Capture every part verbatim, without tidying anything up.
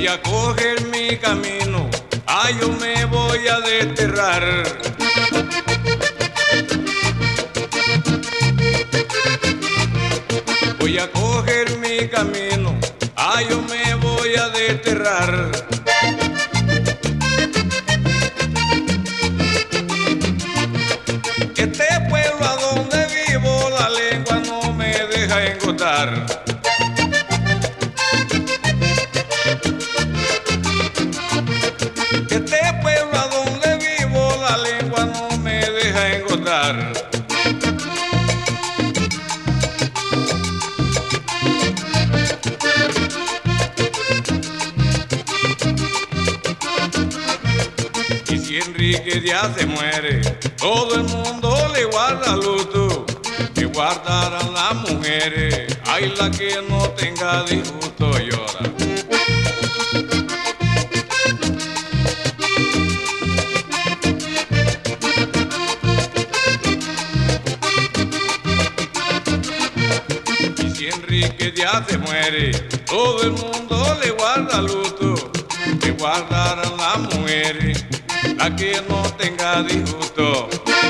a coger mi camino, ay, yo me voy a desterrar. Voy a coger mi camino, ay, yo me voy a desterrar. Este pueblo a donde vivo, la lengua no me deja engotar. Este pueblo a donde vivo, la lengua no me deja engotar. Y si Enrique Díaz se muere, todo el mundo le guarda luto, que guardarán las mujeres, ay, la que no tenga disgusto llora. Y si Enrique Díaz se muere, todo el mundo le guarda luto, que guardarán las mujeres, la que no tenga disgusto.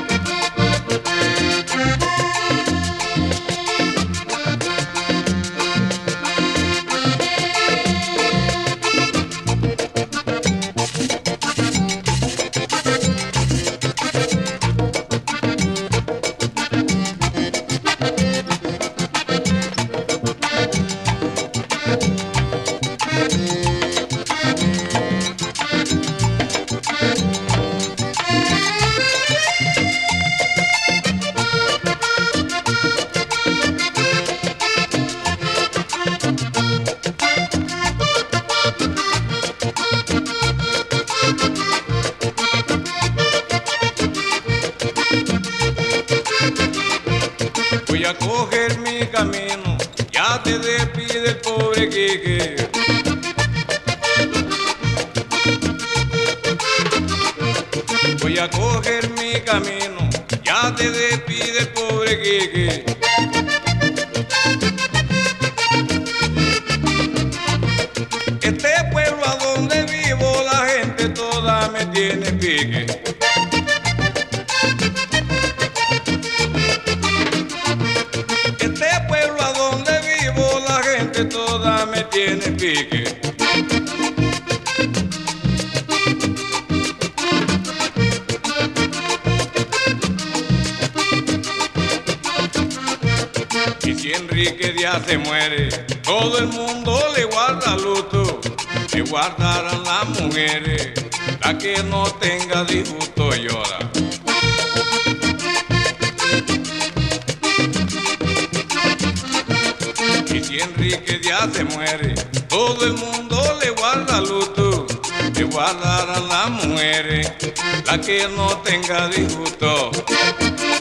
Voy a coger mi camino, ya te despide el pobre Quique. Voy a coger mi camino, ya te despide el pobre Quique. Este pueblo a donde vivo, la gente toda me tiene pique. Este pueblo a donde vivo, la gente toda me tiene pique. Y si Enrique Díaz se muere, todo el mundo le guarda luto, que guardarán las mujeres, la que no tenga disgusto llora. Y si Enrique Díaz se muere, todo el mundo le guarda luto, que guardarán las mujeres, la que no tenga disgusto.